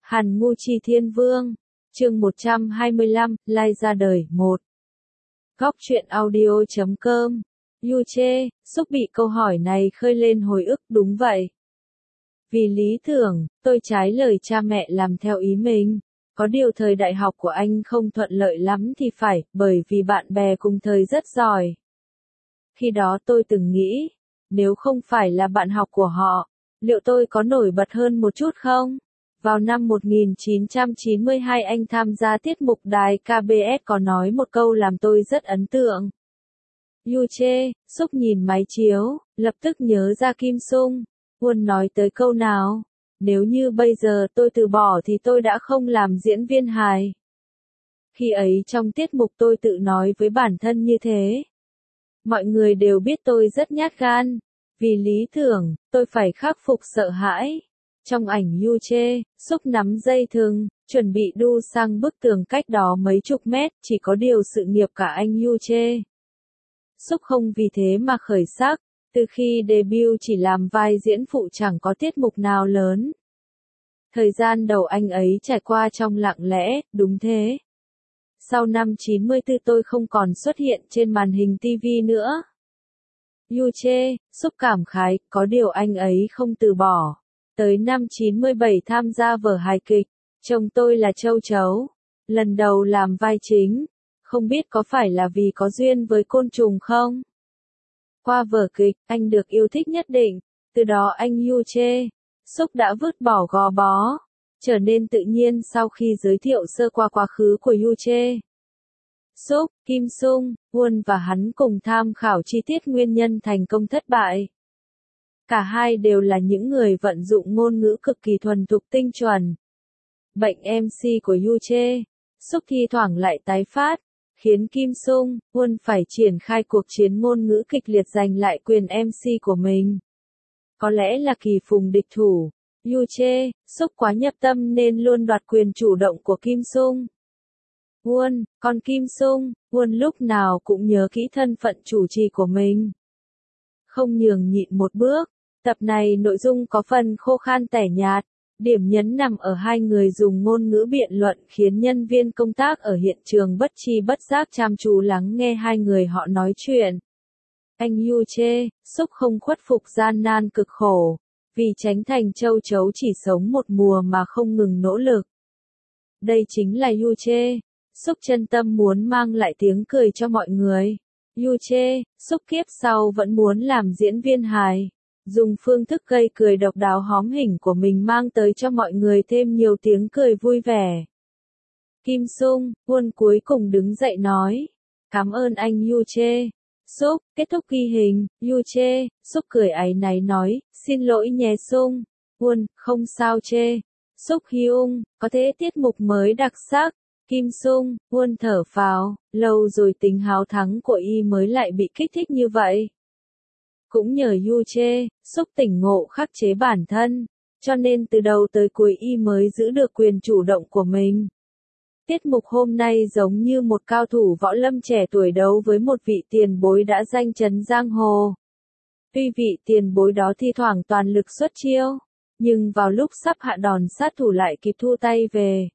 Hàn Ngu Chi Thiên Vương, chương 125, Lai ra đời, 1. Góc truyện audio.com. Yuche, Xúc bị câu hỏi này khơi lên hồi ức, đúng vậy. Vì lý tưởng, tôi trái lời cha mẹ làm theo ý mình. Có điều thời đại học của anh không thuận lợi lắm thì phải, bởi vì bạn bè cùng thời rất giỏi. Khi đó tôi từng nghĩ, nếu không phải là bạn học của họ, liệu tôi có nổi bật hơn một chút không? Vào năm 1992 anh tham gia tiết mục đài KBS có nói một câu làm tôi rất ấn tượng. Yuche, Xúc nhìn máy chiếu, lập tức nhớ ra Kim Sung. Huân nói tới câu nào? Nếu như bây giờ tôi từ bỏ thì tôi đã không làm diễn viên hài. Khi ấy trong tiết mục tôi tự nói với bản thân như thế. Mọi người đều biết tôi rất nhát gan. Vì lý tưởng, tôi phải khắc phục sợ hãi. Trong ảnh Yuche, Xúc nắm dây thừng, chuẩn bị đu sang bức tường cách đó mấy chục mét, chỉ có điều sự nghiệp cả anh Yuche. Xúc không vì thế mà khởi sắc, từ khi debut chỉ làm vai diễn phụ chẳng có tiết mục nào lớn. Thời gian đầu anh ấy trải qua trong lặng lẽ, đúng thế. Sau năm 94 tôi không còn xuất hiện trên màn hình TV nữa. Yuche, Xúc cảm khái, có điều anh ấy không từ bỏ. Tới năm 97 tham gia vở hài kịch, chồng tôi là Châu Chấu. Lần đầu làm vai chính, không biết có phải là vì có duyên với côn trùng không? Qua vở kịch, anh được yêu thích nhất định, từ đó anh Yuche, Xúc đã vứt bỏ gò bó, trở nên tự nhiên sau khi giới thiệu sơ qua quá khứ của Yuche. Xúc, Kim Sung, Huân và hắn cùng tham khảo chi tiết nguyên nhân thành công thất bại. Cả hai đều là những người vận dụng ngôn ngữ cực kỳ thuần thục tinh chuẩn. Bệnh MC của Yuche, Xúc thi thoảng lại tái phát, khiến Kim Sung, Huân phải triển khai cuộc chiến ngôn ngữ kịch liệt giành lại quyền MC của mình. Có lẽ là kỳ phùng địch thủ, Yuche, Xúc quá nhập tâm nên luôn đoạt quyền chủ động của Kim Sung. Huân, còn Kim Sung, Huân lúc nào cũng nhớ kỹ thân phận chủ trì của mình. Không nhường nhịn một bước, tập này nội dung có phần khô khan tẻ nhạt, điểm nhấn nằm ở hai người dùng ngôn ngữ biện luận khiến nhân viên công tác ở hiện trường bất tri bất giác chăm chú lắng nghe hai người họ nói chuyện. Anh Yuche, Xúc không khuất phục gian nan cực khổ, vì tránh thành Châu Chấu chỉ sống một mùa mà không ngừng nỗ lực. Đây chính là Yuche, Xúc chân tâm muốn mang lại tiếng cười cho mọi người. Yuche, Xúc kiếp sau vẫn muốn làm diễn viên hài, dùng phương thức gây cười độc đáo hóm hỉnh của mình mang tới cho mọi người thêm nhiều tiếng cười vui vẻ. Kim Sung, Huân cuối cùng đứng dậy nói, cảm ơn anh Yuche. Xúc, kết thúc ghi hình, Yuche, Xúc cười áy náy nói, xin lỗi nhé Sung. Huân, không sao chê. Xúc Hyung, có thế tiết mục mới đặc sắc. Kim Sung, Huân thở phào, lâu rồi tính háo thắng của y mới lại bị kích thích như vậy. Cũng nhờ Yuche, Xúc tỉnh ngộ khắc chế bản thân, cho nên từ đầu tới cuối y mới giữ được quyền chủ động của mình. Tiết mục hôm nay giống như một cao thủ võ lâm trẻ tuổi đấu với một vị tiền bối đã danh chấn giang hồ. Tuy vị tiền bối đó thi thoảng toàn lực xuất chiêu, nhưng vào lúc sắp hạ đòn sát thủ lại kịp thu tay về.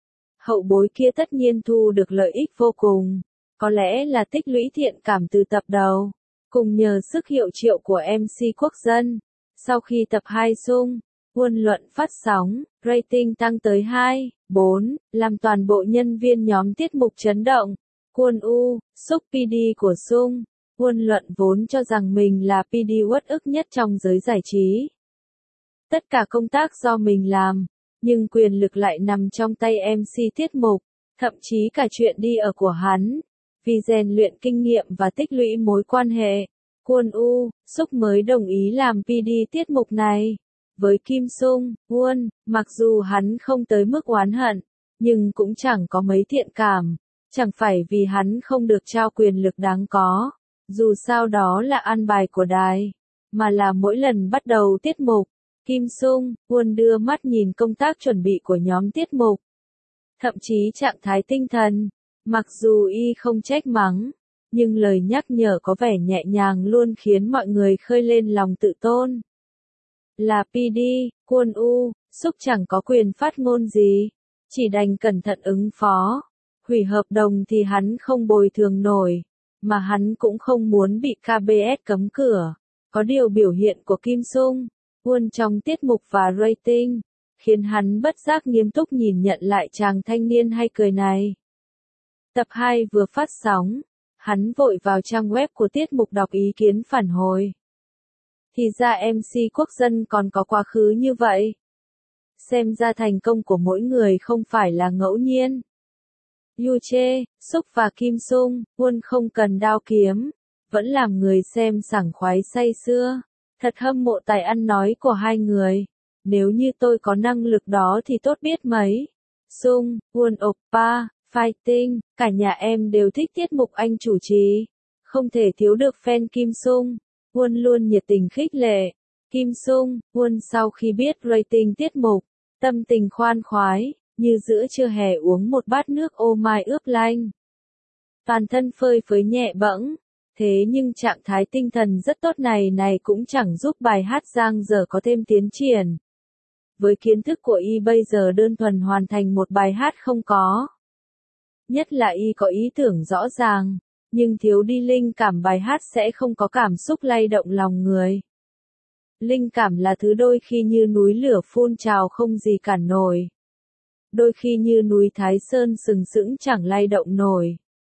Hậu bối kia tất nhiên thu được lợi ích vô cùng, có lẽ là tích lũy thiện cảm từ tập đầu, cùng nhờ sức hiệu triệu của MC quốc dân. Sau khi tập 2 Sung, Huân luận phát sóng, rating tăng tới 2, 4, làm toàn bộ nhân viên nhóm tiết mục chấn động. Kwon U, Xúc PD của Sung, Huân luận vốn cho rằng mình là PD uất ức nhất trong giới giải trí. Tất cả công tác do mình làm, nhưng quyền lực lại nằm trong tay MC tiết mục, thậm chí cả chuyện đi ở của hắn. Vì rèn luyện kinh nghiệm và tích lũy mối quan hệ, Kwon U, Xúc mới đồng ý làm PD tiết mục này. Với Kim Sung, Huân, mặc dù hắn không tới mức oán hận, nhưng cũng chẳng có mấy thiện cảm, chẳng phải vì hắn không được trao quyền lực đáng có, dù sao đó là an bài của đài, mà là mỗi lần bắt đầu tiết mục, Kim Sung, Huân đưa mắt nhìn công tác chuẩn bị của nhóm tiết mục. Thậm chí trạng thái tinh thần, mặc dù y không trách mắng, nhưng lời nhắc nhở có vẻ nhẹ nhàng luôn khiến mọi người khơi lên lòng tự tôn. Là PD, Kwon U, Súc chẳng có quyền phát ngôn gì, chỉ đành cẩn thận ứng phó. Hủy hợp đồng thì hắn không bồi thường nổi, mà hắn cũng không muốn bị KBS cấm cửa. Có điều biểu hiện của Kim Sung Won trong tiết mục và rating khiến hắn bất giác nghiêm túc nhìn nhận lại chàng thanh niên hay cười này. Tập 2 vừa phát sóng, hắn vội vào trang web của tiết mục đọc ý kiến phản hồi. Thì ra MC quốc dân còn có quá khứ như vậy. Xem ra thành công của mỗi người không phải là ngẫu nhiên. Yuche, Súc và Kim Sung Won không cần đao kiếm, vẫn làm người xem sảng khoái say sưa. Thật hâm mộ tài ăn nói của hai người. Nếu như tôi có năng lực đó thì tốt biết mấy. Sung Won oppa, fighting, cả nhà em đều thích tiết mục anh chủ trì. Không thể thiếu được fan Kim Sung Won luôn nhiệt tình khích lệ. Kim Sung Won sau khi biết rating tiết mục, tâm tình khoan khoái, như giữa trưa hè uống một bát nước ô mai ướp lanh. Toàn thân phơi phới nhẹ bẫng, thế nhưng trạng thái tinh thần rất tốt này cũng chẳng giúp bài hát giang dở có thêm tiến triển. Với kiến thức của y bây giờ đơn thuần hoàn thành một bài hát không có. Nhất là y có ý tưởng rõ ràng, nhưng thiếu đi linh cảm bài hát sẽ không có cảm xúc lay động lòng người. Linh cảm là thứ đôi khi như núi lửa phun trào không gì cản nổi. Đôi khi như núi Thái Sơn sừng sững chẳng lay động nổi.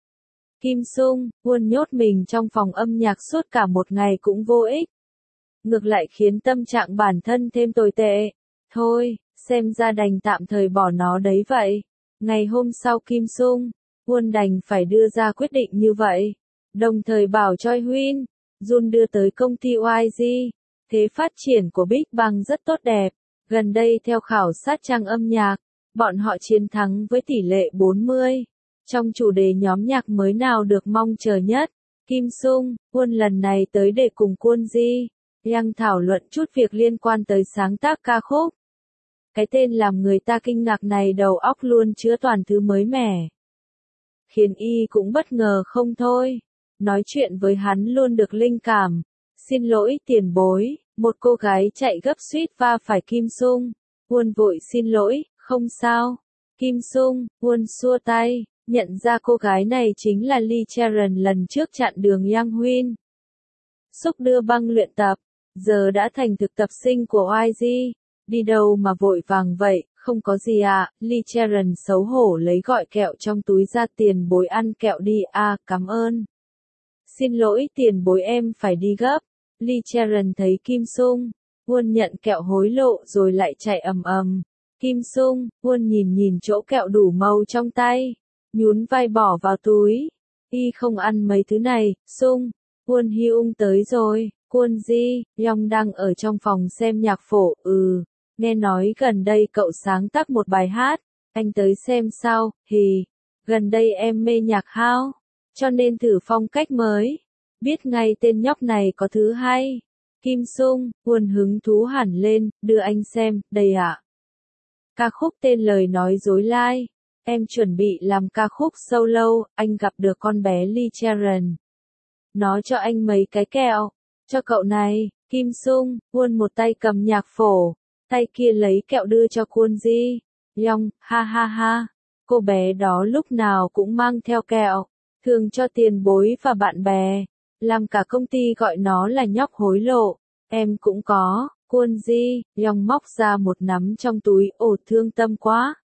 Kim Sung Won nhốt mình trong phòng âm nhạc suốt cả một ngày cũng vô ích. Ngược lại khiến tâm trạng bản thân thêm tồi tệ. Thôi, xem ra đành tạm thời bỏ nó đấy vậy. Ngày hôm sau Kim Sung Won đành phải đưa ra quyết định như vậy. Đồng thời bảo Choi Huynh Jun đưa tới công ty YG. Thế phát triển của Big Bang rất tốt đẹp. Gần đây theo khảo sát trang âm nhạc, bọn họ chiến thắng với tỷ lệ 40. Trong chủ đề nhóm nhạc mới nào được mong chờ nhất, Kim Sung Won lần này tới để cùng Kwon Ji Young thảo luận chút việc liên quan tới sáng tác ca khúc. Cái tên làm người ta kinh ngạc này đầu óc luôn chứa toàn thứ mới mẻ. Khiến y cũng bất ngờ không thôi. Nói chuyện với hắn luôn được linh cảm. Xin lỗi tiền bối, một cô gái chạy gấp suýt va phải Kim Sung Won vội xin lỗi, không sao. Kim Sung Won xua tay, nhận ra cô gái này chính là Lee Cheron lần trước chặn đường Yang Huynh. Súc đưa băng luyện tập, giờ đã thành thực tập sinh của YG. Đi đâu mà vội vàng vậy, không có gì à. Lee Cheron xấu hổ lấy gọi kẹo trong túi ra tiền bối ăn kẹo đi à, cảm ơn. Xin lỗi tiền bối em phải đi gấp. Lee Cheron thấy Kim Sung Won nhận kẹo hối lộ rồi lại chạy ầm ầm. Kim Sung Won nhìn chỗ kẹo đủ màu trong tay, nhún vai bỏ vào túi. Y không ăn mấy thứ này. Sung Won Hyung tới rồi. Kwon Ji Young đang ở trong phòng xem nhạc phổ. Nghe nói gần đây cậu sáng tác một bài hát, anh tới xem sao. Gần đây em mê nhạc house, cho nên thử phong cách mới. Biết ngay tên nhóc này có thứ hay. Kim Sung Won hứng thú hẳn lên, đưa anh xem, đây ạ. Ca khúc tên lời nói dối lai. Em chuẩn bị làm ca khúc solo, anh gặp được con bé Lee Cheron. Nó cho anh mấy cái kẹo. Cho cậu này. Kim Sung Won một tay cầm nhạc phổ, tay kia lấy kẹo đưa cho Kwon Ji Young. Ha ha ha. Cô bé đó lúc nào cũng mang theo kẹo, thường cho tiền bối và bạn bè. Làm cả công ty gọi nó là nhóc hối lộ. Em cũng có. Kwon Ji Young móc ra một nắm trong túi. Ồ thương tâm quá.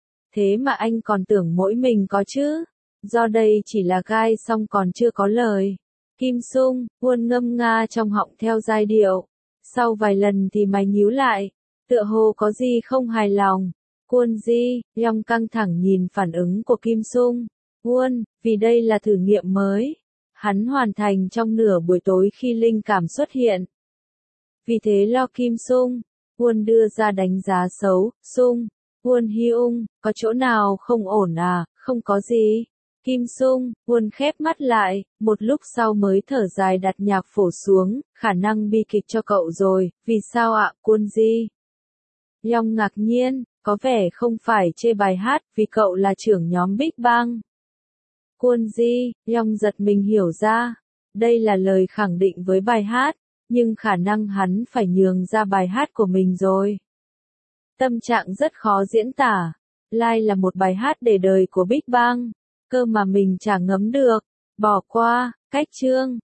Thế mà anh còn tưởng mỗi mình có chứ. Do đây chỉ là gai xong còn chưa có lời. Kim Sung Won ngâm nga trong họng theo giai điệu. Sau vài lần thì mày nhíu lại, tựa hồ có gì không hài lòng. Kwon Ji Young căng thẳng nhìn phản ứng của Kim Sung Won, vì đây là thử nghiệm mới. Hắn hoàn thành trong nửa buổi tối khi linh cảm xuất hiện. Vì thế lo Kim Sung Won đưa ra đánh giá xấu. Sung Won Hyung, có chỗ nào không ổn à? Không có gì. Kim Sung Won khép mắt lại, một lúc sau mới thở dài đặt nhạc phổ xuống. Khả năng bi kịch cho cậu rồi. Vì sao ạ? Kwon Ji Young ngạc nhiên, có vẻ không phải chê bài hát, vì cậu là trưởng nhóm Big Bang. Kwon Ji Young giật mình hiểu ra, đây là lời khẳng định với bài hát, nhưng khả năng hắn phải nhường ra bài hát của mình rồi. Tâm trạng rất khó diễn tả. Live là một bài hát để đời của Big Bang. Cơ mà mình chả ngấm được. Bỏ qua. Cách chương.